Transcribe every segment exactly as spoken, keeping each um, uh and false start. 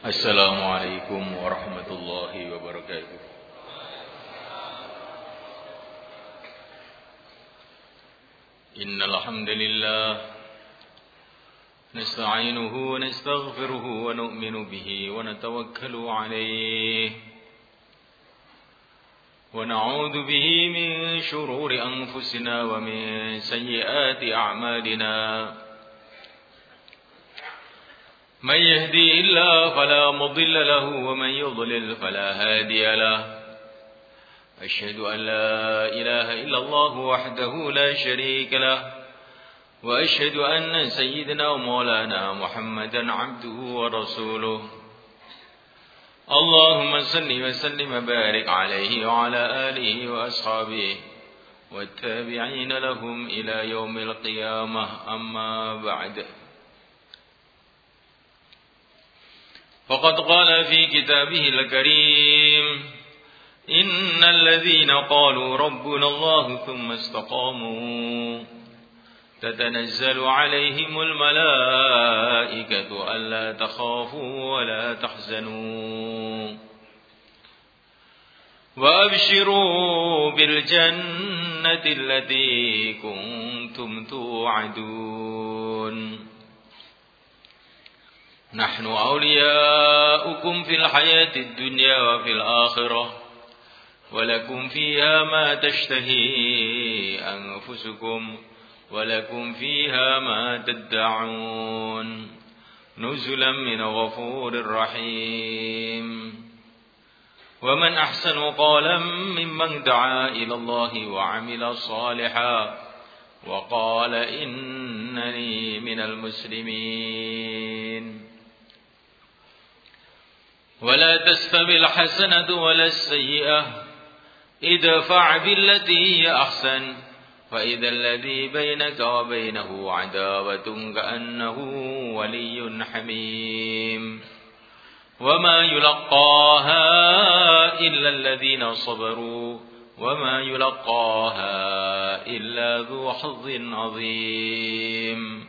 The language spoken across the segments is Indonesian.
Assalamualaikum warahmatullahi wabarakatuh. Innal hamdalillah nasta'inuhu wa nastaghfiruhu wa nu'minu bihi wa natawakkalu 'alayhi wa na'udzu bihi min shururi anfusina wa min sayyiati a'malina. من يهدي الله فلا مضل له ومن يضلل فلا هادي له أشهد أن لا إله إلا الله وحده لا شريك له وأشهد أن سيدنا ومولانا محمدا عبده ورسوله اللهم صل وسلم وبارك عليه وعلى آله وأصحابه والتابعين لهم إلى يوم القيامة أما بعد. فقد قال في كتابه الكريم إن الذين قالوا ربنا الله ثم استقاموا تتنزل عليهم الملائكة ألا تخافوا ولا تحزنوا وأبشروا بالجنة التي كنتم توعدون نحن أولياؤكم في الحياة الدنيا وفي الآخرة ولكم فيها ما تشتهي أنفسكم ولكم فيها ما تدعون نزلا من غفور رحيم ومن أحسن قولا ممن دعا إلى الله وعمل صالحا وقال إنني من المسلمين. ولا تستوي الحسنة ولا السيئة ادفع بالتي هي أحسن فإذا الذي بينك وبينه عداوة كأنه ولي حميم وما يلقاها إلا الذين صبروا وما يلقاها إلا ذو حظ عظيم.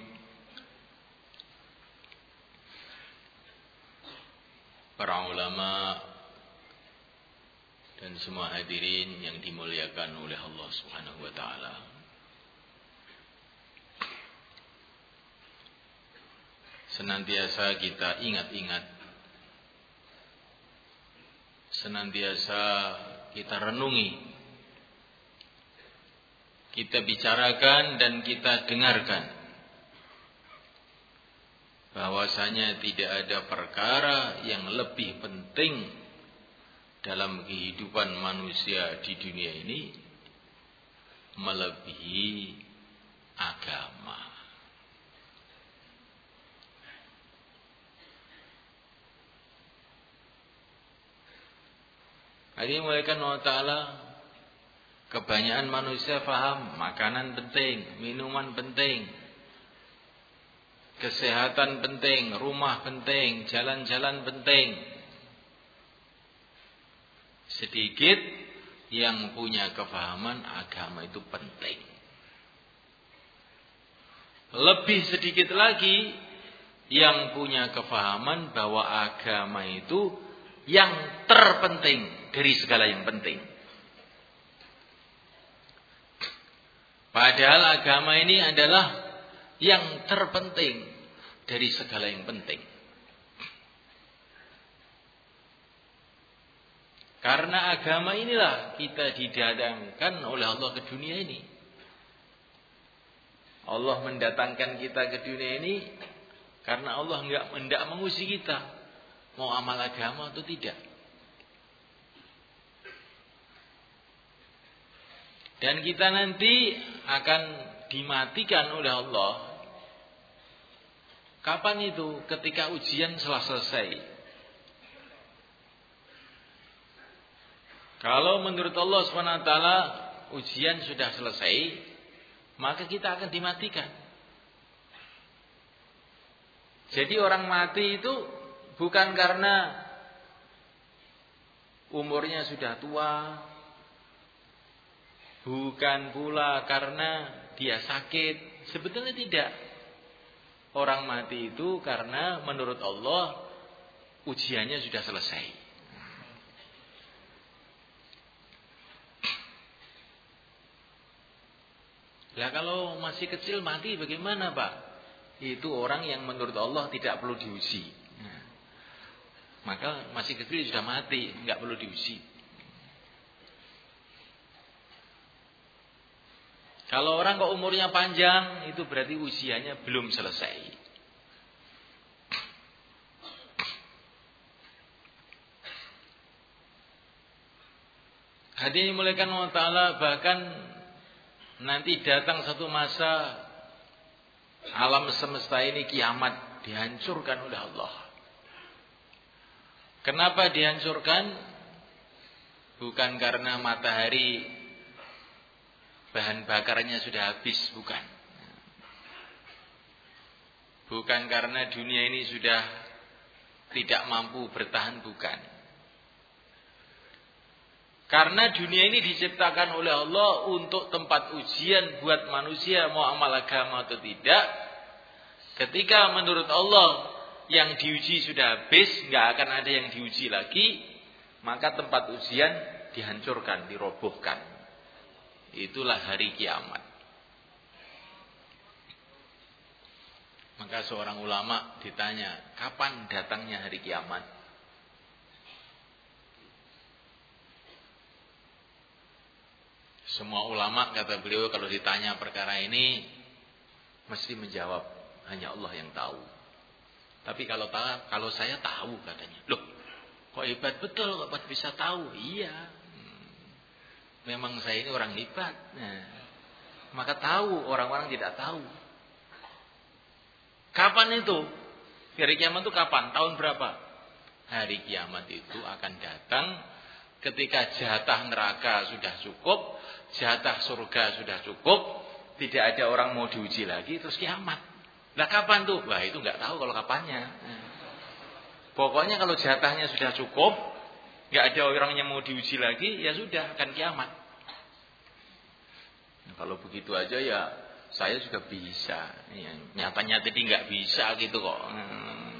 Para ulama dan semua hadirin yang dimuliakan oleh Allah Subhanahu wa taala. Senantiasa kita ingat-ingat, senantiasa kita renungi, kita bicarakan dan kita dengarkan bahwasanya tidak ada perkara yang lebih penting dalam kehidupan manusia di dunia ini melebihi agama. Hari muliakan Allah Ta'ala, kebanyakan manusia faham makanan penting, minuman penting, kesehatan penting, rumah penting, jalan-jalan penting. Sedikit yang punya kefahaman agama itu penting. Lebih sedikit lagi yang punya kefahaman bahwa agama itu yang terpenting dari segala yang penting. Padahal agama ini adalah yang terpenting dari segala yang penting. Karena agama inilah kita didatangkan oleh Allah ke dunia ini. Allah mendatangkan kita ke dunia ini karena Allah enggak hendak menguji kita mau amal agama atau tidak. Dan kita nanti akan dimatikan oleh Allah. Kapan itu? Ketika ujian telah selesai. Kalau menurut Allah subhanahu wa taala ujian sudah selesai, maka kita akan dimatikan. Jadi orang mati itu bukan karena umurnya sudah tua, bukan pula karena dia sakit. Sebetulnya tidak. Orang mati itu karena menurut Allah ujiannya sudah selesai. Lah kalau masih kecil mati bagaimana, Pak? Itu orang yang menurut Allah tidak perlu diuji. Nah, maka masih kecil sudah mati, nggak perlu diuji. Kalau orang kok umurnya panjang, itu berarti usianya belum selesai. Hadirin dimulakan Allah Ta'ala, bahkan nanti datang satu masa alam semesta ini kiamat dihancurkan oleh Allah. Kenapa dihancurkan? Bukan karena matahari bahan bakarnya sudah habis, bukan. Bukan karena dunia ini sudah tidak mampu bertahan, bukan. Karena dunia ini diciptakan oleh Allah untuk tempat ujian buat manusia mau amal agama atau tidak. Ketika menurut Allah yang diuji sudah habis, nggak akan ada yang diuji lagi, maka tempat ujian dihancurkan, dirobohkan. Itulah hari kiamat. Maka seorang ulama ditanya, kapan datangnya hari kiamat? Semua ulama, kata beliau, kalau ditanya perkara ini mesti menjawab hanya Allah yang tahu. Tapi kalau kalau saya tahu, katanya. Loh, kok hebat betul kok bisa tahu? Iya. Hmm. Memang saya ini orang hebat. Nah, maka tahu, orang-orang tidak tahu. Kapan itu? Hari kiamat itu kapan? Tahun berapa? Hari kiamat itu akan datang ketika jatah neraka sudah cukup, jatah surga sudah cukup, tidak ada orang mau diuji lagi, terus kiamat. Nah kapan tuh? Wah itu nggak tahu kalau kapannya. Pokoknya kalau jatahnya sudah cukup, nggak ada orang yang mau diuji lagi, ya sudah akan kiamat. Nah, kalau begitu aja ya saya juga bisa. Ya, nyatanya tadi nggak bisa gitu kok. Hmm.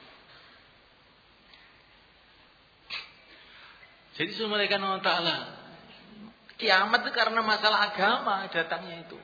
Jadi subhanallahi wa ta'ala, kiamat itu karena masalah agama datangnya itu.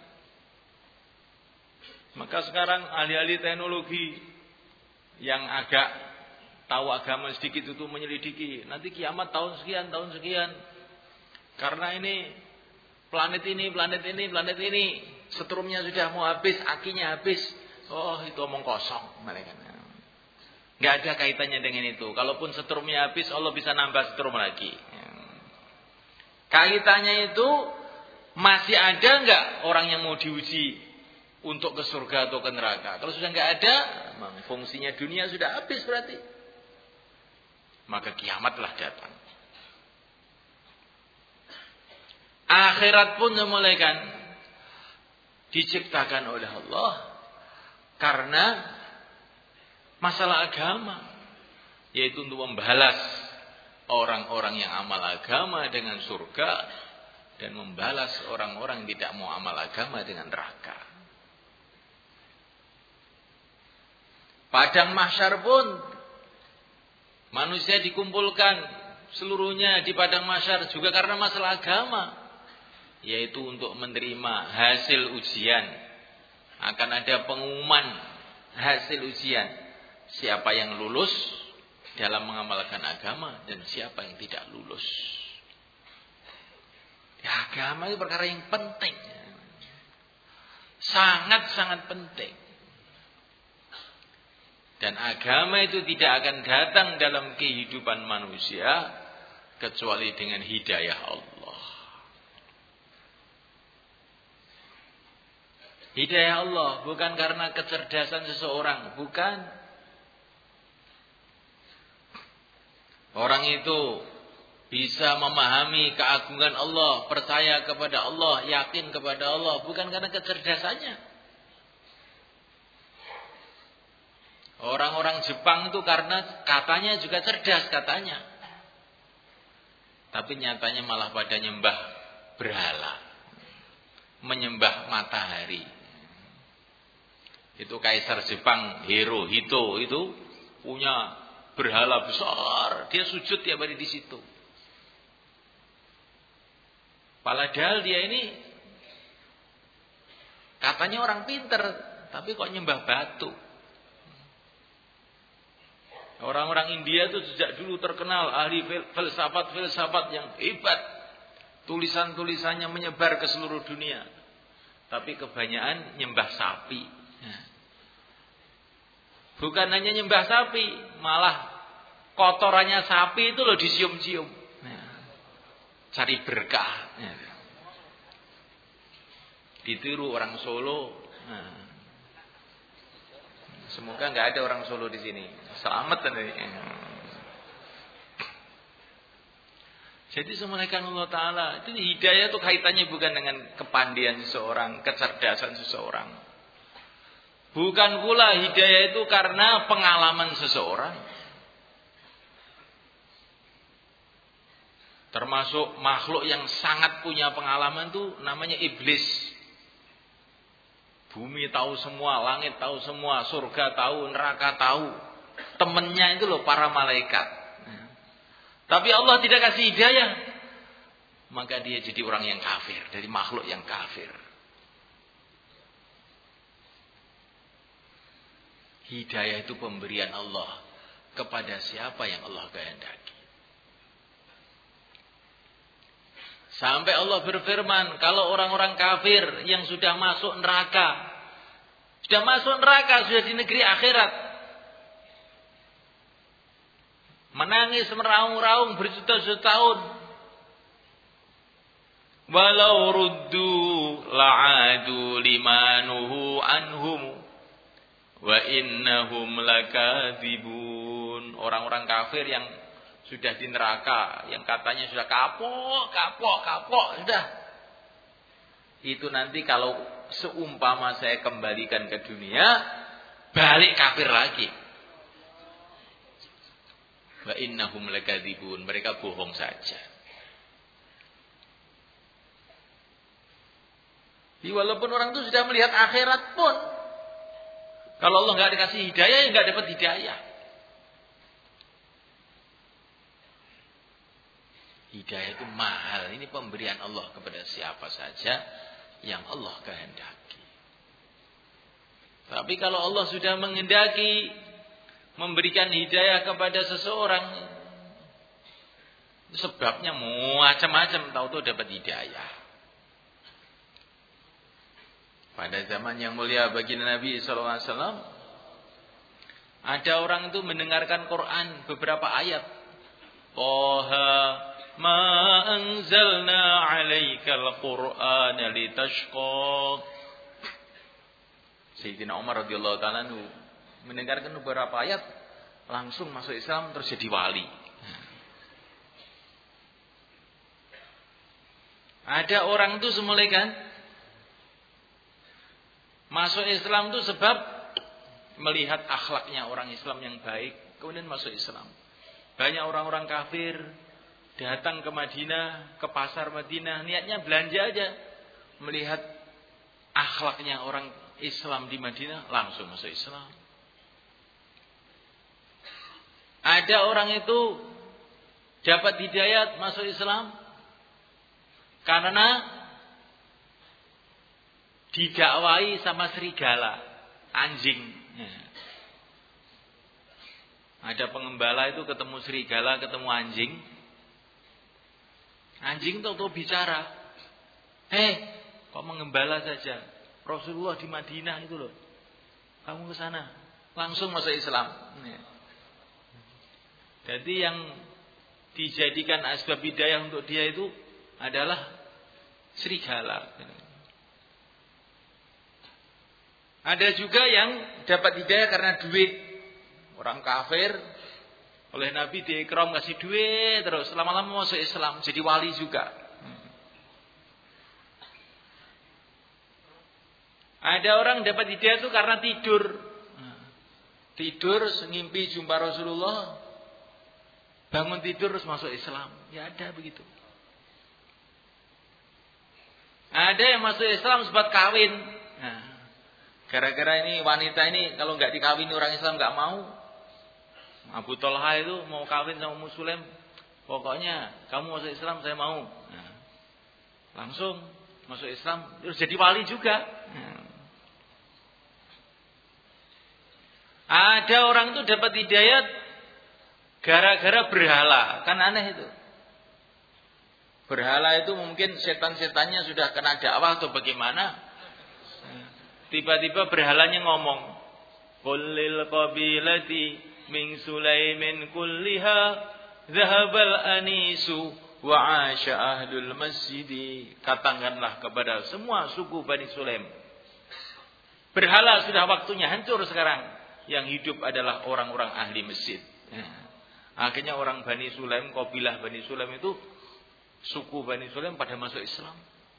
Maka sekarang ahli-ahli teknologi yang agak tahu agama sedikit itu menyelidiki, nanti kiamat tahun sekian, tahun sekian. Karena ini planet ini, planet ini, planet ini setrumnya sudah mau habis, akinya habis. Oh, itu omong kosong mereka. Nggak ada kaitannya dengan itu. Kalaupun setrumnya habis, Allah bisa nambah setrum lagi. Kaitannya itu masih ada nggak orang yang mau diuji untuk ke surga atau ke neraka? Kalau sudah nggak ada, memang fungsinya dunia sudah habis berarti. Maka kiamatlah datang. Akhirat pun dimulaikan, diciptakan oleh Allah karena masalah agama, yaitu untuk membalas orang-orang yang amal agama dengan surga dan membalas orang-orang yang tidak mau amal agama dengan neraka. Padang mahsyar pun manusia dikumpulkan seluruhnya di padang mahsyar juga karena masalah agama, yaitu untuk menerima hasil ujian. Akan ada pengumuman hasil ujian, siapa yang lulus dalam mengamalkan agama dan siapa yang tidak lulus. Ya, agama itu perkara yang penting, sangat-sangat penting. Dan agama itu tidak akan datang dalam kehidupan manusia kecuali dengan hidayah Allah. Hidayah Allah bukan karena kecerdasan seseorang, bukan. Orang itu bisa memahami keagungan Allah, percaya kepada Allah, yakin kepada Allah, bukan karena kecerdasannya. Orang-orang Jepang itu karena katanya juga cerdas katanya. Tapi nyatanya malah pada nyembah berhala, menyembah matahari. Itu kaisar Jepang Hirohito itu punya berhala besar, dia sujud tiap hari di situ. Padahal dia ini katanya orang pinter, tapi kok nyembah batu. Orang-orang India itu sejak dulu terkenal ahli filsafat-filsafat yang hebat. Tulisan-tulisannya menyebar ke seluruh dunia. Tapi kebanyakan nyembah sapi. Bukan hanya nyembah sapi, malah kotorannya sapi itu loh disium-cium. Cari berkah. Ditiru orang Solo. Semoga nggak ada orang Solo di sini. Selamat nanti. Jadi semuanya Allah Ta'ala. Itu hidayah itu kaitannya bukan dengan kepandian seseorang, kecerdasan seseorang. Bukan pula hidayah itu karena pengalaman seseorang. Termasuk makhluk yang sangat punya pengalaman itu namanya iblis. Bumi tahu semua, langit tahu semua, surga tahu, neraka tahu. Temennya itu loh para malaikat. Tapi Allah tidak kasih hidayah, maka dia jadi orang yang kafir, dari makhluk yang kafir. Hidayah itu pemberian Allah kepada siapa yang Allah kehendaki. Sampai Allah berfirman, kalau orang-orang kafir yang sudah masuk neraka, sudah masuk neraka, sudah di negeri akhirat, menangis meraung-raung berjuta-juta tahun, walau ruddu la'adu limanuhu anhum wa innahum lakadzibun. Orang-orang kafir yang sudah di neraka, yang katanya sudah kapok, kapok, kapok, sudah. Itu nanti kalau seumpama saya kembalikan ke dunia, balik kafir lagi. Wa innahum lakadzibun, mereka bohong saja. Jadi walaupun orang itu sudah melihat akhirat pun, kalau Allah nggak dikasih hidayah, ya nggak dapat hidayah. Hidayah itu mahal. Ini pemberian Allah kepada siapa saja yang Allah kehendaki. Tapi kalau Allah sudah menghendaki memberikan hidayah kepada seseorang, sebabnya macam-macam, tahu-tahu dapat hidayah. Pada zaman yang mulia baginda Nabi sallallahu alaihi wasallam, ada orang itu mendengarkan Quran beberapa ayat. Toha ma anzalna 'alaikal Qur'ana litashqa. Sayyidina Umar radhiyallahu ta'ala anhu mendengarkan beberapa ayat, langsung masuk Islam, terus jadi wali. Ada orang itu semula kan masuk Islam itu sebab melihat akhlaknya orang Islam yang baik, kemudian masuk Islam. Banyak orang-orang kafir datang ke Madinah, ke pasar Madinah, niatnya belanja aja. Melihat akhlaknya orang Islam di Madinah, langsung masuk Islam. Ada orang itu dapat hidayat masuk Islam karena didakwai sama serigala, anjing. Ada pengembala itu ketemu serigala, ketemu anjing. Anjing tahu-tahu bicara. Hei, kok mengembala saja? Rasulullah di Madinah itu loh. Kamu ke sana, langsung masuk Islam. Jadi yang dijadikan asbab hidayah untuk dia itu adalah serigala. Ada juga yang dapat hidayah karena duit. Orang kafir oleh Nabi diikram kasih duit terus, lama-lama masuk Islam, jadi wali juga. Ada orang dapat hidayah itu karena tidur. Tidur ngimpi jumpa Rasulullah, bangun tidur terus masuk Islam. Ya ada begitu. Ada yang masuk Islam sebab kawin. Nah, gara-gara ini wanita ini kalau nggak dikawini orang Islam nggak mau. Abu Thalha itu mau kawin sama Ummu Sulaim, pokoknya kamu masuk Islam saya mau. Nah, langsung masuk Islam, terus jadi wali juga. Nah. Ada orang itu dapat hidayat gara-gara berhala, kan aneh itu. Berhala itu mungkin setan-setannya sudah kena dakwah atau bagaimana. Tiba-tiba berhalanya ngomong, "Qulil qabilati min Sulaimin kulliha zahabal anisu wa 'asha ahlul masjid." Katakanlah kepada semua suku Bani Sulaim, berhala sudah waktunya hancur sekarang. Yang hidup adalah orang-orang ahli masjid. Akhirnya orang Bani Sulaim, kabilah Bani Sulaim itu, suku Bani Sulaim pada masuk Islam.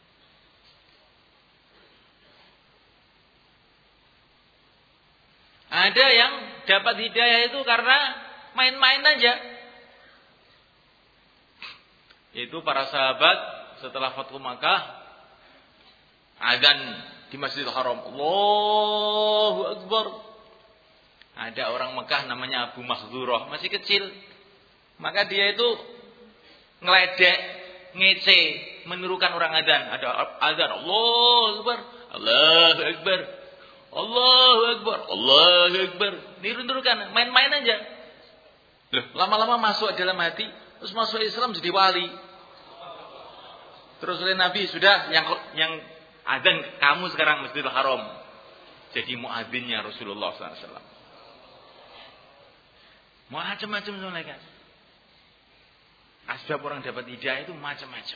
Ada yang dapat hidayah itu karena main-main aja. Itu para sahabat setelah Fathu Makkah, adzan di Masjidil Haram, Allahu Akbar. Ada orang Mekah namanya Abu Makhzurah, masih kecil. Maka dia itu ngeledek, ngece, menirukan orang adzan. Ada adzan, Allahu Akbar, Allahu Akbar, Allahu Akbar, Allahu Akbar. Niru-nirukan, main-main aja. Loh, lama-lama masuk dalam hati, terus masuk Islam jadi wali. Terus oleh Nabi, sudah yang yang adzan kamu sekarang Masjidil Haram. Jadi muadzinnya Rasulullah sallallahu alaihi wasallam. Macam-macam soalnya kan. Asbab orang dapat hidayah itu macam-macam.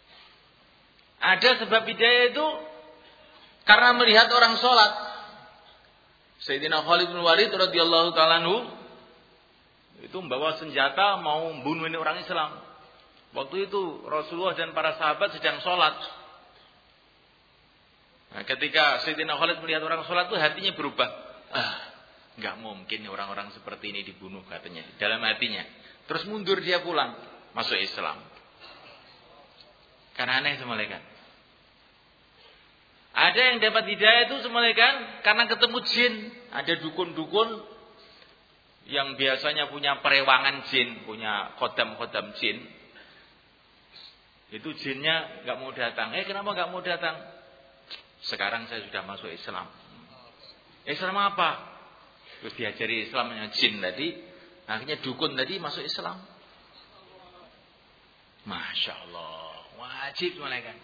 Ada sebab hidayah itu karena melihat orang sholat. Sayyidina Khalid bin Walid radhiyallahu ta'ala anhu itu membawa senjata mau membunuh ini orang Islam. Waktu itu Rasulullah dan para sahabat sedang sholat. Nah, ketika Sayyidina Khalid melihat orang sholat itu hatinya berubah. Ah, nggak mungkin orang-orang seperti ini dibunuh katanya dalam hatinya. Terus mundur dia pulang masuk Islam. Karena aneh semua kan. Ada yang dapat hidayah itu semua kan karena ketemu jin. Ada dukun-dukun yang biasanya punya perewangan jin, punya kodam-kodam jin. Itu jinnya nggak mau datang. Eh kenapa nggak mau datang? Sekarang saya sudah masuk Islam. Islam apa? Terus diajari Islamnya jin tadi. Akhirnya dukun tadi masuk Islam. Masya Allah. Wajib malaikat.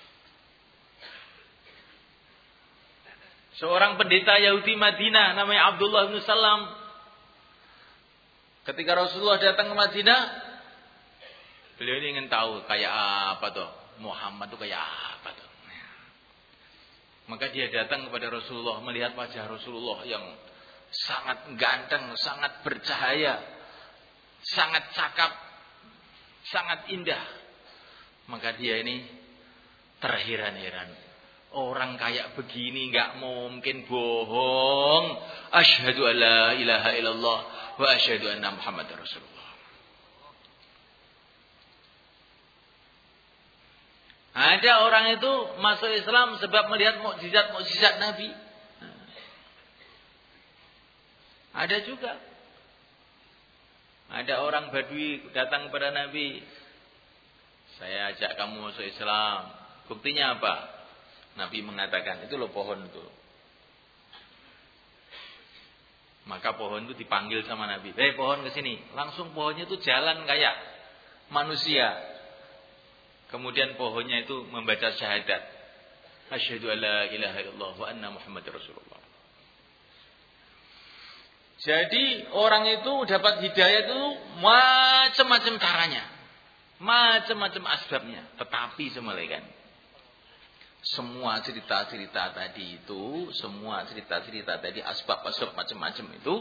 Seorang pendeta Yahudi Madinah namanya Abdullah bin Salam. Ketika Rasulullah datang ke Madinah, beliau ini ingin tahu kayak apa tuh Muhammad tuh kayak apa tuh. Maka dia datang kepada Rasulullah, melihat wajah Rasulullah yang sangat ganteng, sangat bercahaya, sangat cakap, sangat indah. Maka dia ini terheran-heran. Orang kayak begini nggak mungkin bohong. Asyhadu an la ilaha illallah wa asyhadu anna Muhammadar Rasulullah. Ada orang itu masuk Islam sebab melihat mukjizat-mukjizat Nabi. Ada juga. Ada orang Badui datang kepada Nabi. Saya ajak kamu masuk Islam. Buktinya apa? Nabi mengatakan, itu loh pohon itu. Maka pohon itu dipanggil sama Nabi. Eh pohon ke sini. Langsung pohonnya itu jalan kayak manusia. Kemudian pohonnya itu membaca syahadat. Asyhadu an la ilaha illallah wa anna Muhammadar Rasulullah. Jadi orang itu dapat hidayah itu macam-macam caranya. Macam-macam asbabnya. Tetapi semalekan. Semua cerita-cerita tadi itu, semua cerita-cerita tadi, asbab-asbab macam-macam itu,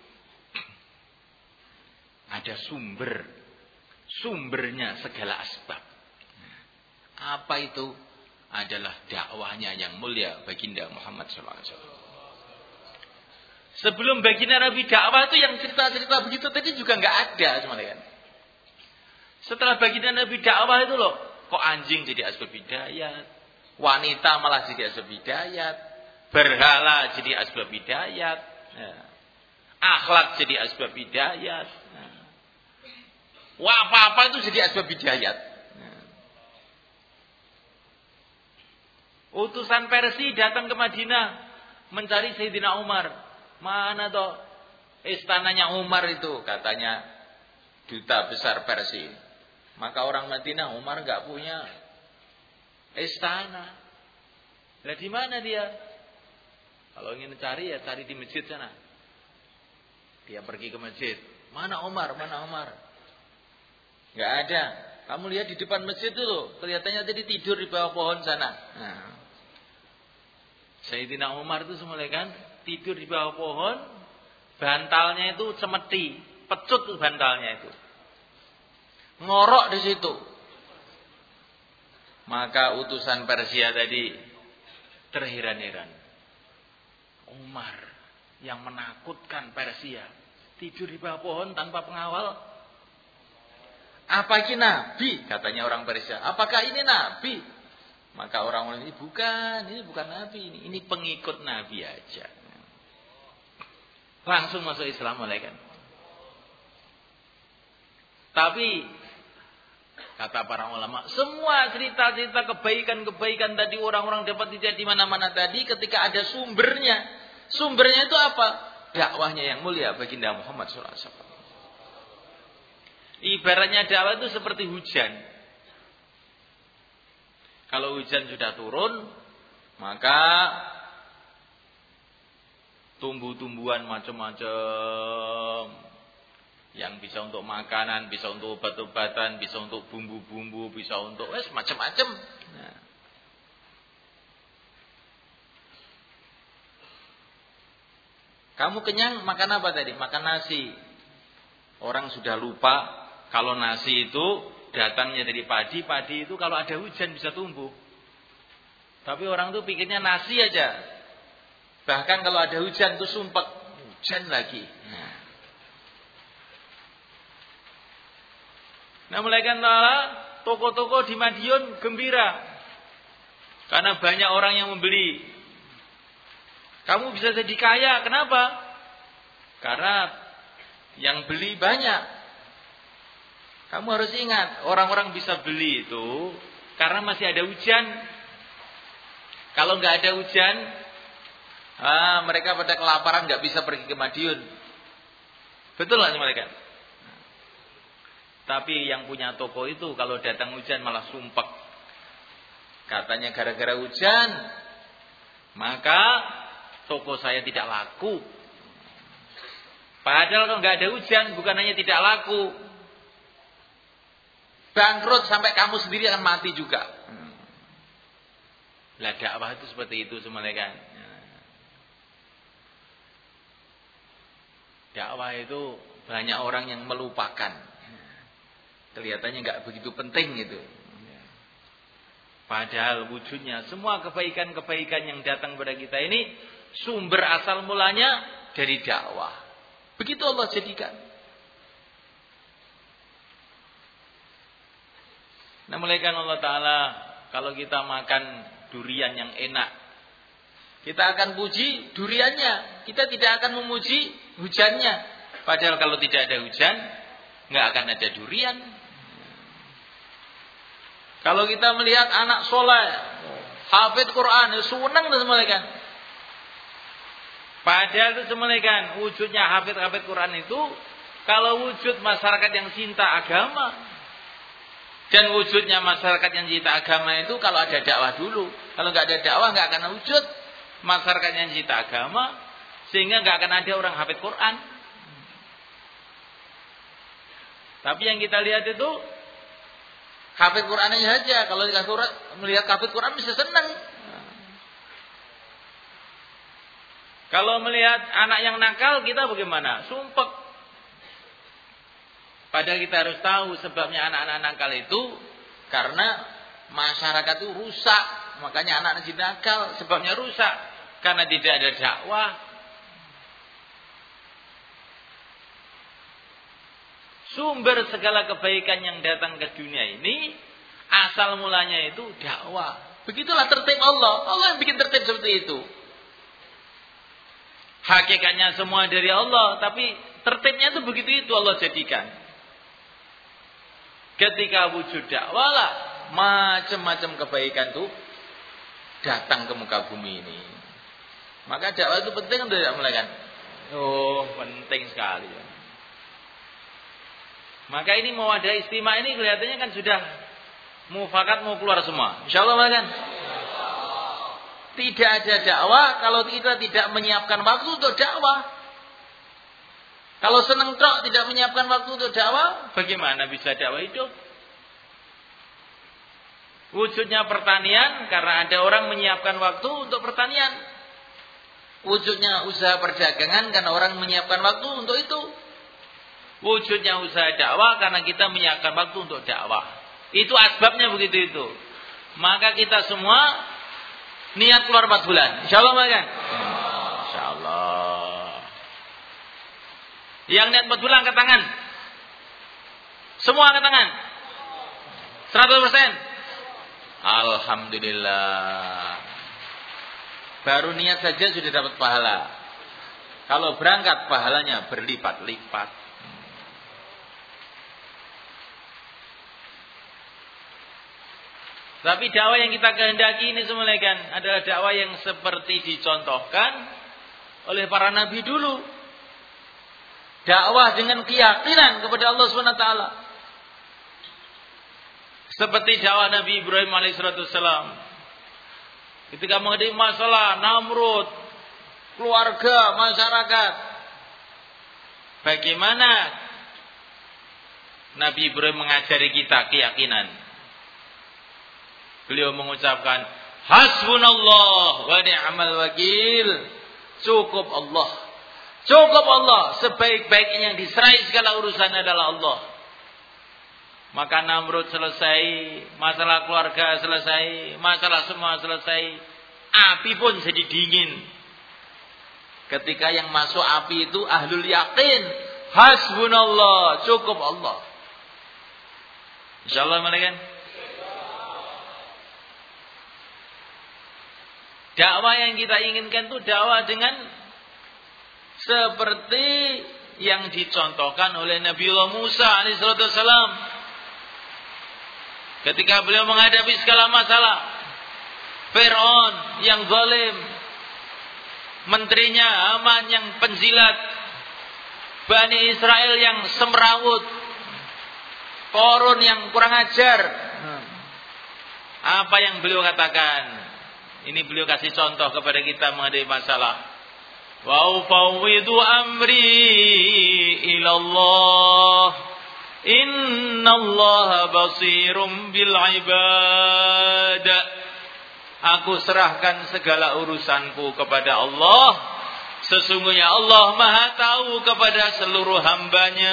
ada sumber. Sumbernya segala asbab. Apa itu? Adalah dakwahnya yang mulia baginda Muhammad shallallahu alaihi wasallam. Sebelum baginda Nabi dakwah itu yang cerita-cerita begitu tadi juga nggak ada semalekan. Setelah baginda Nabi dakwah itu loh, kok anjing jadi asbab hidayat, wanita malah jadi asbab hidayat, berhala jadi asbab hidayat. Ya. Akhlak jadi asbab hidayat. Nah. Wah, apa-apa itu jadi asbab hidayat. Nah. Utusan Persia datang ke Madinah mencari Sayyidina Umar. Mana toh istananya Umar itu? Katanya duta besar Persia. Maka orang Madinah, Umar enggak punya istana. Lah di mana dia? Kalau ingin cari ya cari di masjid sana. Dia pergi ke masjid. Mana Umar? Mana Umar? Enggak ada. Kamu lihat di depan masjid itu loh. Kelihatannya tadi tidur di bawah pohon sana. Nah. Sayyidina Umar itu semula kan tidur di bawah pohon. Bantalnya itu cemeti. Pecut tuh bantalnya itu. Ngorok di situ. Maka utusan Persia tadi terheran-heran. Umar yang menakutkan Persia tidur di bawah pohon tanpa pengawal. Apa ini nabi? Katanya orang Persia. Apakah ini nabi? Maka orang-orang ini bukan, ini bukan nabi, ini ini pengikut nabi aja. Langsung masuk Islam mulai kan. Tapi kata para ulama, semua cerita-cerita kebaikan-kebaikan tadi orang-orang dapat dilihat di mana-mana tadi ketika ada sumbernya. Sumbernya itu apa? Dakwahnya yang mulia baginda Muhammad shallallahu alaihi wasallam. Ibaratnya dakwah itu seperti hujan. Kalau hujan sudah turun, maka tumbuh-tumbuhan macam-macam yang bisa untuk makanan, bisa untuk obat-obatan, bisa untuk bumbu-bumbu, bisa untuk wes macam-macam. Nah. Kamu kenyang makan apa tadi? Makan nasi. Orang sudah lupa kalau nasi itu datangnya dari padi, padi itu kalau ada hujan bisa tumbuh. Tapi orang tuh pikirnya nasi aja. Bahkan kalau ada hujan tuh sumpek, hujan lagi. Nah. Nah mulai kan toko-toko di Madiun gembira. Karena banyak orang yang membeli. Kamu bisa jadi kaya, kenapa? Karena yang beli banyak. Kamu harus ingat, orang-orang bisa beli itu karena masih ada hujan. Kalau nggak ada hujan, ah, mereka pada kelaparan nggak bisa pergi ke Madiun. Betul nggak mereka? Tapi yang punya toko itu kalau datang hujan malah sumpek. Katanya gara-gara hujan, maka toko saya tidak laku. Padahal kalau nggak ada hujan, bukan hanya tidak laku, bangkrut sampai kamu sendiri akan mati juga. Hmm. Lah dakwah itu seperti itu semuanya kan. Dakwah itu banyak orang yang melupakan. Kelihatannya nggak begitu penting gitu. Padahal wujudnya semua kebaikan-kebaikan yang datang kepada kita ini sumber asal mulanya dari dakwah. Begitu Allah jadikan. Nah, mulaikan Allah Ta'ala, kalau kita makan durian yang enak, kita akan puji duriannya. Kita tidak akan memuji hujannya. Padahal kalau tidak ada hujan, nggak akan ada durian. Kalau kita melihat anak soleh, hafidz Quran, senang dan semalekan. Padahal itu semalekan, wujudnya hafidz-hafidz Quran itu, kalau wujud masyarakat yang cinta agama, dan wujudnya masyarakat yang cinta agama itu kalau ada dakwah dulu. Kalau nggak ada dakwah nggak akan wujud masyarakat yang cinta agama, sehingga nggak akan ada orang hafidz Quran. Tapi yang kita lihat itu hafidz Qurannya saja. Kalau melihat hafidz Quran bisa senang. Kalau melihat anak yang nakal kita bagaimana? Sumpek. Padahal kita harus tahu sebabnya anak-anak nakal itu karena masyarakat itu rusak. Makanya anak jadi nakal sebabnya rusak. Karena tidak ada dakwah. Sumber segala kebaikan yang datang ke dunia ini asal mulanya itu dakwah. Begitulah tertib Allah. Allah yang bikin tertib seperti itu. hakikatnya semua dari Allah, tapi tertibnya itu begitu itu Allah jadikan. Ketika wujud dakwah lah, macam-macam kebaikan tuh datang ke muka bumi ini. Maka dakwah itu penting untuk tidak mulai kan? Oh, penting sekali. Maka ini mau ada istimewa ini kelihatannya kan sudah mufakat mau keluar semua. Insyaallah kan? Tidak ada dakwah kalau kita tidak menyiapkan waktu untuk dakwah. Kalau seneng tok tidak menyiapkan waktu untuk dakwah, bagaimana bisa dakwah hidup? Wujudnya pertanian karena ada orang menyiapkan waktu untuk pertanian. Wujudnya usaha perdagangan karena orang menyiapkan waktu untuk itu. Wujudnya usaha dakwah karena kita menyiapkan waktu untuk dakwah. Itu asbabnya begitu itu. Maka kita semua niat keluar empat bulan. Insyaallah kan? Insyaallah. Yang niat empat bulan angkat tangan. Semua angkat tangan. seratus persen. Alhamdulillah. Baru niat saja sudah dapat pahala. Kalau berangkat pahalanya berlipat-lipat. Tapi dakwah yang kita kehendaki ini semuanya kan adalah dakwah yang seperti dicontohkan oleh para nabi dulu. Dakwah dengan keyakinan kepada Allah subhanahu wa taala. Seperti dakwah Nabi Ibrahim alaihissalam. Ketika menghadapi masalah Namrud, keluarga, masyarakat. Bagaimana Nabi Ibrahim mengajari kita keyakinan? Beliau mengucapkan hasbunallah wa ni'mal wakil. Cukup Allah. Cukup Allah. Sebaik-baiknya yang diserai segala urusan adalah Allah. Maka Namrud selesai, masalah keluarga selesai, masalah semua selesai. Api pun jadi dingin. Ketika yang masuk api itu ahlul yakin. Hasbunallah. Cukup Allah. InsyaAllah malaikat. Dakwah yang kita inginkan itu dakwah dengan seperti yang dicontohkan oleh Nabiullah Musa alaihissalam. Ketika beliau menghadapi segala masalah, Fir'aun yang zalim, menterinya Haman yang penjilat, Bani Israel yang semrawut, Qarun yang kurang ajar. Apa yang beliau katakan? Ini beliau kasih contoh kepada kita menghadapi masalah. Wa ufawwidu amri ila Allah. Innallaha basirum bil ibad. Aku serahkan segala urusanku kepada Allah. Sesungguhnya Allah Maha tahu kepada seluruh hambanya.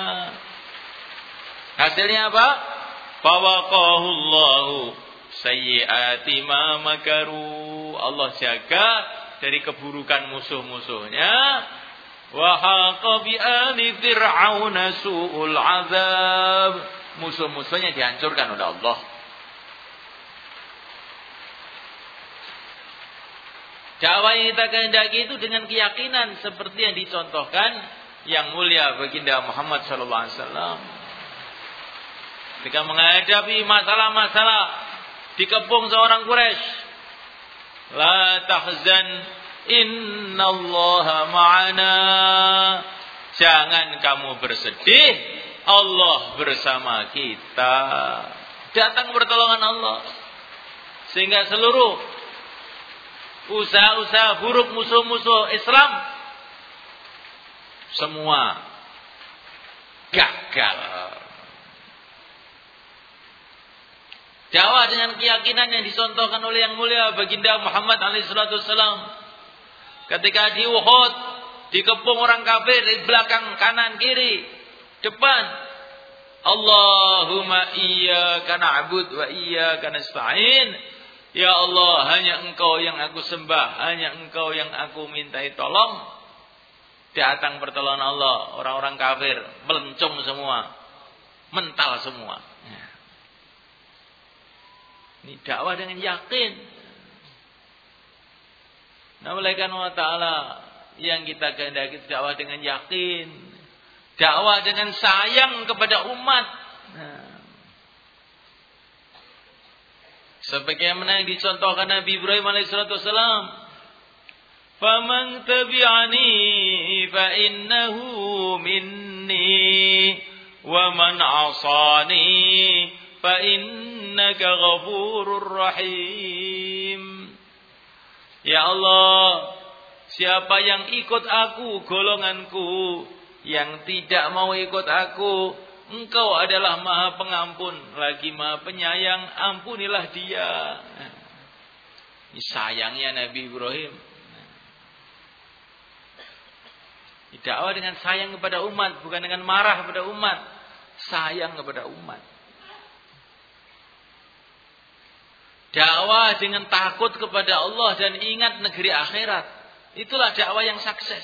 Hasilnya apa? Fawaqahullahu sayyiati ma makaru. Allah jaga dari keburukan musuh-musuhnya. Wa haqa bi ali fir'auna su'ul azab. Musuh-musuhnya dihancurkan oleh Allah. Dakwah yang kita kehendaki itu dengan keyakinan seperti yang dicontohkan yang mulia baginda Muhammad sallallahu alaihi wasallam. Ketika menghadapi masalah-masalah dikepung seorang Quraisy, la tahzan innallaha ma'ana. Jangan kamu bersedih, Allah bersama kita. Datang pertolongan Allah. Sehingga seluruh usaha-usaha buruk musuh-musuh Islam semua gagal. Dakwah dengan keyakinan yang dicontohkan oleh yang mulia baginda Muhammad alaihi salatu wasallam. Ketika di Uhud dikepung orang kafir di belakang, kanan, kiri, depan. Allahumma iyyaka na'budu wa iyyaka nasta'in. Ya Allah, hanya Engkau yang aku sembah, hanya Engkau yang aku mintai tolong. Datang pertolongan Allah, orang-orang kafir melencong semua, mental semua. Ini dakwah dengan yakin. Nah, oleh karena Allah Ta'ala Yang kita kehendaki dakwah dengan yakin, dakwah dengan sayang kepada umat. Nah, sebagaimana yang dicontohkan Nabi Ibrahim alaihissalatu wassalam, "Faman tabi'ani fa innahu minni wa man 'asani fa innaka ghafurur rahim." Ya Allah, siapa yang ikut aku, golonganku, yang tidak mau ikut aku, Engkau adalah Maha Pengampun, lagi Maha Penyayang, ampunilah dia. Ini sayangnya Nabi Ibrahim. Dakwah dengan sayang kepada umat, bukan dengan marah kepada umat. Sayang kepada umat. Dakwah dengan takut kepada Allah dan ingat negeri akhirat. Itulah dakwah yang sukses.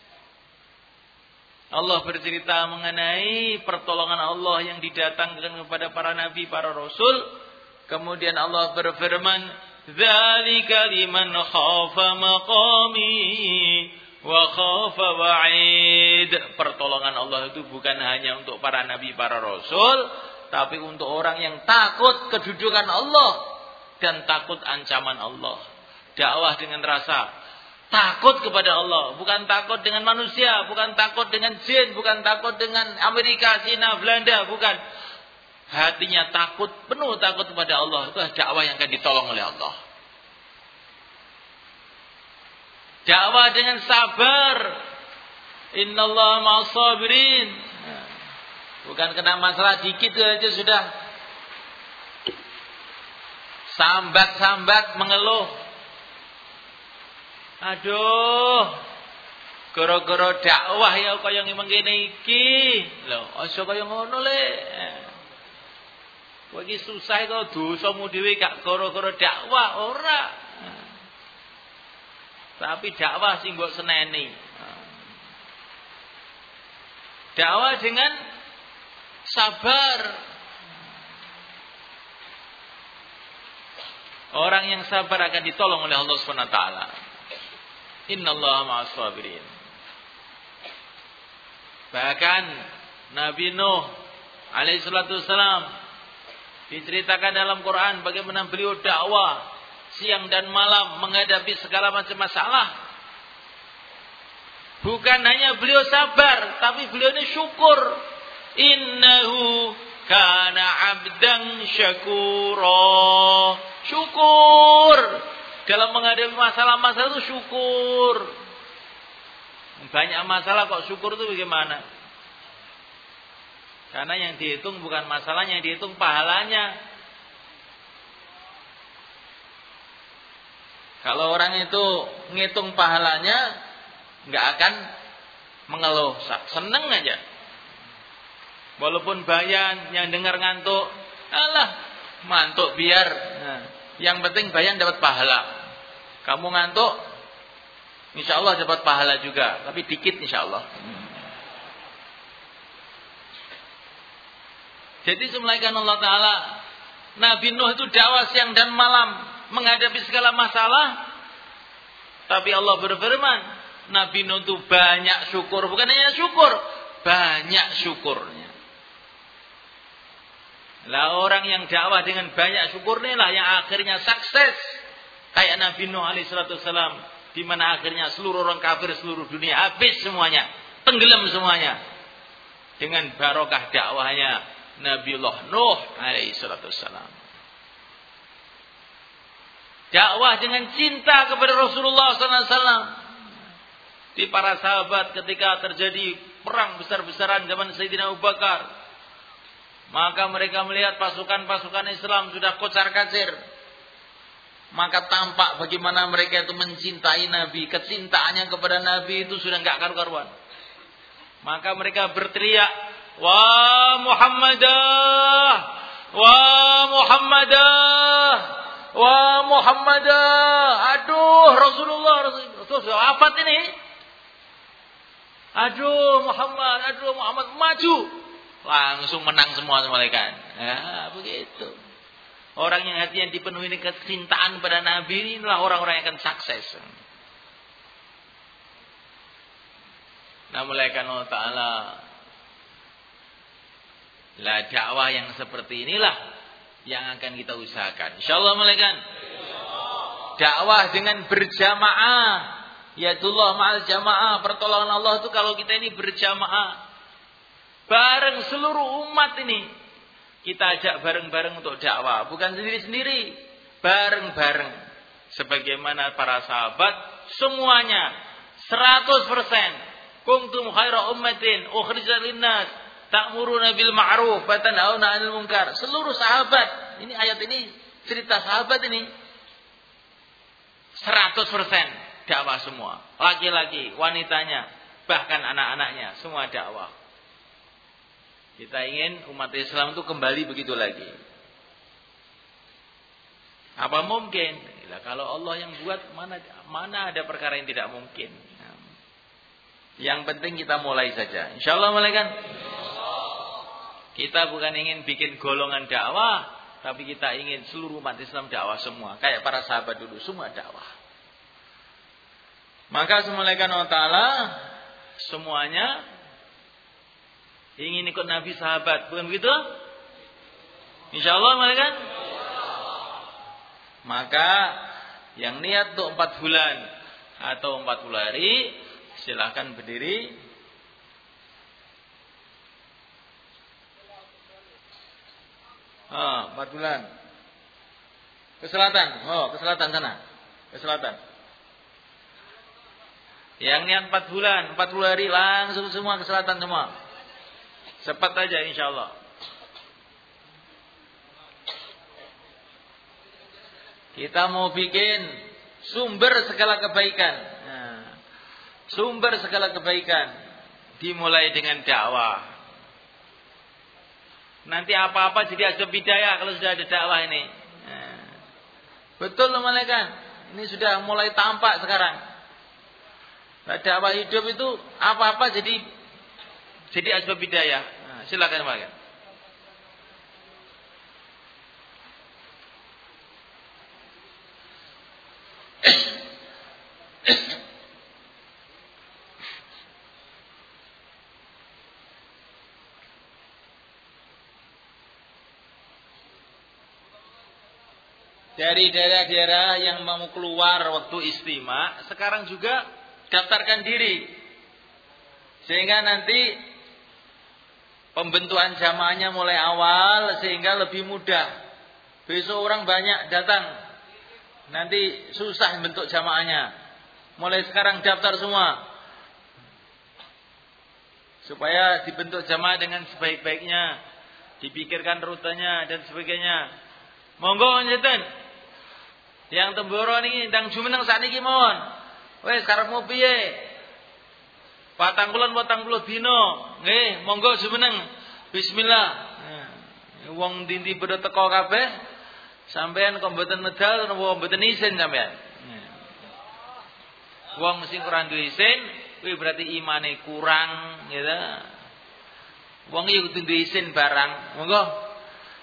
Allah bercerita mengenai pertolongan Allah yang didatangkan kepada para nabi, para rasul. Kemudian Allah berfirman, "Dzalika liman khafa maqami wa khafa wa'id." Pertolongan Allah itu bukan hanya untuk para nabi, para rasul, tapi untuk orang yang takut kedudukan Allah dan takut ancaman Allah. Dakwah dengan rasa takut kepada Allah, bukan takut dengan manusia, bukan takut dengan jin, bukan takut dengan Amerika, Cina, Belanda, bukan. Hatinya takut, penuh takut kepada Allah. Itu dakwah yang akan ditolong oleh Allah. Dakwah dengan sabar. Innallaha ma'as sabirin. Bukan kena masalah dikit aja sudah sambat-sambat mengeluh. Aduh, gara-gara dakwah ya kaya mengkene iki. Lho, aja kaya ngono le. Kowe iki susah kok dosamu dhewe gak gara-gara dakwah, ora. Tapi dakwah sing mbok seneni. Dakwah dengan sabar. Orang yang sabar akan ditolong oleh Allah Subhanahu wa taala. Innallaha ma'as sabirin. Bahkan Nabi Nuh alaihi salatu wassalam diceritakan dalam Quran bagaimana beliau dakwah siang dan malam menghadapi segala macam masalah. Bukan hanya beliau sabar, tapi beliau ini syukur. Innahu kana 'abdan syakura. Syukur. Dalam menghadapi masalah-masalah itu syukur. Banyak masalah kok syukur itu bagaimana? Karena yang dihitung bukan masalahnya, yang dihitung pahalanya. Kalau orang itu ngitung pahalanya, nggak akan mengeluh, seneng aja. Walaupun bayan yang dengar ngantuk, alah mantuk biar. Nah, yang penting bayan dapat pahala. Kamu ngantuk, insya Allah dapat pahala juga, tapi dikit insya Allah. Jadi semulaikan Allah Ta'ala, Nabi Nuh itu dakwah siang dan malam menghadapi segala masalah. Tapi Allah berfirman, Nabi Nuh itu banyak syukur. Bukan hanya syukur, banyak syukurnya. Lah orang yang dakwah dengan banyak syukur inilah yang akhirnya sukses. Kayak Nabi Nuh alaihi salatu wasalam, di mana akhirnya seluruh orang kafir seluruh dunia habis semuanya, tenggelam semuanya. Dengan barokah dakwahnya Nabiullah Nuh alaihi salatu wasalam. Dakwah dengan cinta kepada Rasulullah sallallahu alaihi wasallam. Di para sahabat ketika terjadi perang besar-besaran zaman Sayyidina Abu Bakar, maka mereka melihat pasukan-pasukan Islam sudah kocar-kacir. Maka tampak bagaimana mereka itu mencintai Nabi. Kecintaannya kepada Nabi itu sudah enggak karu-karuan. Maka mereka berteriak, "Wa Muhammadah! Wa Muhammadah! Wa Muhammadah!" Aduh, Rasulullah, Rasulullah, apa ini? Aduh, Muhammad, aduh Muhammad, maju. Langsung menang semua mereka. Ya, begitu. Orang yang hatinya dipenuhi dengan kecintaan pada Nabi, inilah orang-orang yang akan sukses. Namun Allah Ta'ala, lah dakwah yang seperti inilah yang akan kita usahakan. InsyaAllah malaikat. Dakwah dengan berjamaah. Yadullah ma'al jamaah. Pertolongan Allah itu kalau kita ini berjamaah. Bareng seluruh umat ini. Kita ajak bareng-bareng untuk dakwah. Bukan sendiri-sendiri. Bareng-bareng. Sebagaimana para sahabat. Semuanya. seratus persen. Kuntum khaira ummatin. Ukhrijat linnas. Ta'muruna bil ma'ruf. Wa tanhauna 'anil munkar. Seluruh sahabat. Ini ayat ini. Cerita sahabat ini. seratus persen dakwah semua. Laki-laki, wanitanya, bahkan anak-anaknya, semua dakwah. Kita ingin umat Islam itu kembali begitu lagi. Apa mungkin? Nah, kalau Allah yang buat, mana mana ada perkara yang tidak mungkin. Nah, yang penting kita mulai saja. InsyaAllah malaikat. Kita bukan ingin bikin golongan dakwah, tapi kita ingin seluruh umat Islam dakwah semua. Kayak para sahabat dulu, semua dakwah. Maka semulaikan Allah Ta'ala, semuanya ingin ikut Nabi sahabat. Bukan begitu? InsyaAllah malaikat. Maka yang niat untuk empat bulan atau empat puluh hari, silahkan berdiri. Oh, empat bulan. Ke selatan. Oh, ke selatan sana. Ke selatan. Yang niat empat bulan, empat puluh hari langsung semua ke selatan semua. Cepat aja insyaallah. Kita mau bikin sumber segala kebaikan. Nah, sumber segala kebaikan dimulai dengan dakwah. Nanti apa-apa jadi asbab hidayah kalau sudah ada dakwah ini. Nah, betul loh malaikat. Ini sudah mulai tampak sekarang. Nah, dakwah hidup itu apa-apa jadi jadi asbab hidayah. Nah, silakan malaikat. Dari daerah-daerah yang mau keluar waktu istimewa, sekarang juga daftarkan diri. Sehingga nanti pembentukan jamaahnya mulai awal, sehingga lebih mudah. Besok orang banyak datang, nanti susah bentuk jamaahnya. Mulai sekarang daftar semua. Supaya dibentuk jamaah dengan sebaik-baiknya. Dipikirkan rutenya dan sebagainya. Monggo nyetan. Yang temboro niki ndang jumeneng sakniki mawon. Wis karepmu piye? patang puluh patang puluh dina. Nggih, monggo jumeneng. Bismillah. Nah, wong ndi-ndi padha teko kabeh. Sampeyan kok mboten medal napa mboten isin sampeyan. Nah. Wong sing ora duwe isin, kuwi berarti imane kurang, gitu. Wong iki kudu duwe isin barang. Monggo.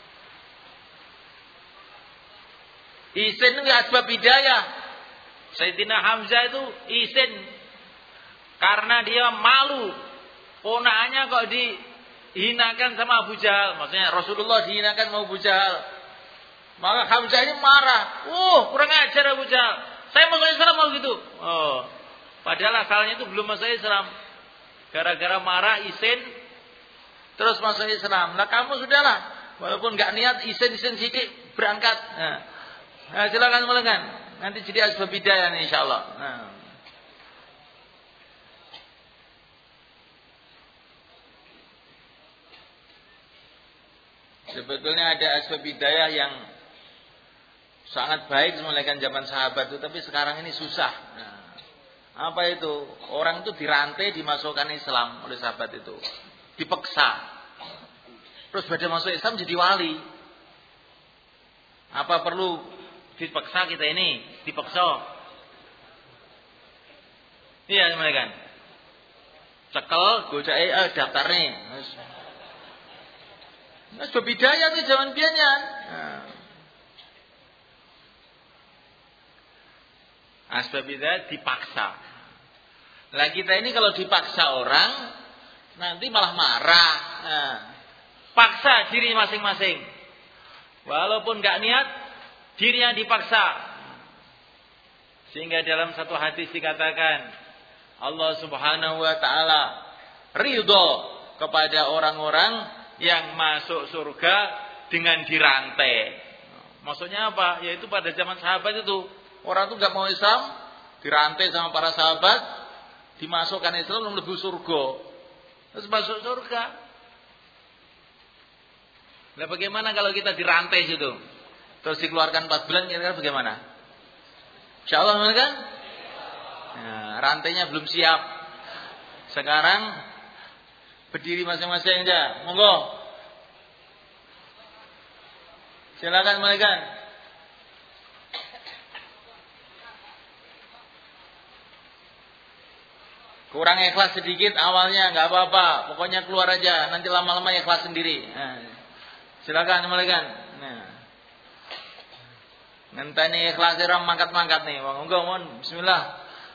Isin itu asbab hidayah. Sayyidina Hamzah itu isin karena dia malu. Ponakannya kok dihinakan sama Abu Jahal. Maksudnya Rasulullah dihinakan sama Abu Jahal. Maka Hamzah ini marah. Uh, kurang ajar Abu Jahal. Saya masuk Islam mau gitu. Oh, padahal asalnya itu belum masuk Islam. Gara-gara marah isin terus masuk Islam. Nah kamu sudahlah. Walaupun nggak niat isin-isin sedikit berangkat. Nah. Nah, silakan mulakan. Nanti jadi asbab hidayah insyaallah. Nah. Sebetulnya ada asbab hidayah yang sangat baik semulakan zaman sahabat itu, tapi sekarang ini susah. Nah, apa itu? Orang itu dirantai dimasukkan Islam oleh sahabat itu. Dipaksa. Terus pada masuk Islam jadi wali. Apa perlu dipaksa kita ini, dipaksa. Iya, mereka. Cekel, gojake eh daftar nih. Mas berbidaya nih zaman biyen. Nah. Asbab bidayah dipaksa. Lah kita ini kalau dipaksa orang nanti malah marah. Nah, paksa diri masing-masing. Walaupun enggak niat, dirinya dipaksa. Sehingga dalam satu hadis dikatakan Allah Subhanahu wa taala ridho kepada orang-orang yang masuk surga dengan dirantai. Maksudnya apa? Yaitu pada zaman sahabat itu orang itu enggak mau Islam, dirantai sama para sahabat, dimasukkan Islam mlebu surga. Terus masuk surga. Nah, bagaimana kalau kita dirantai situ? Terus dikeluarkan empat bulan kira-kira bagaimana? Insyaallah kan? Nah, rantainya belum siap. Sekarang berdiri masing-masing aja. Monggo. Silakan mulaikan. Kurang ikhlas sedikit awalnya enggak apa-apa, pokoknya keluar aja, nanti lama-lama ikhlas sendiri. Nah, silakan mulaikan. Nah. Ngenteni ikhlas orang mangkat-mangkat nih. Monggo mohon bismillah.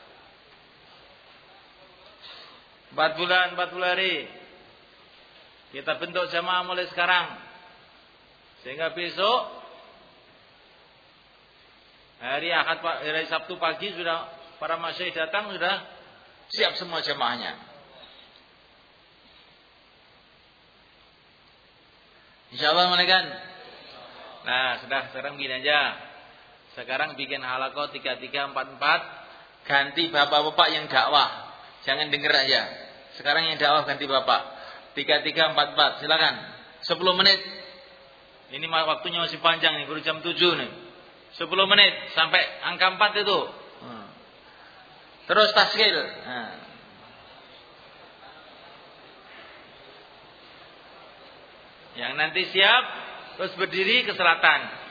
empat bulan, empat puluh hari. Kita bentuk jamaah mulai sekarang. Sehingga besok hari Ahad, hari Sabtu pagi sudah para masyayikh datang, sudah siap semua jamaahnya. Insyaallah malaikat. Nah, sudah sekarang begini aja. Sekarang bikin halaqah tiga tiga empat empat, ganti bapak-bapak yang dakwah. Jangan dengar aja. Sekarang yang dakwah ganti bapak. tiga tiga empat empat, silakan. sepuluh menit. Ini waktunya masih panjang nih, baru jam tujuh nih. sepuluh menit sampai angka empat itu. Terus taskil. Nah. Yang nanti siap terus berdiri ke selatan.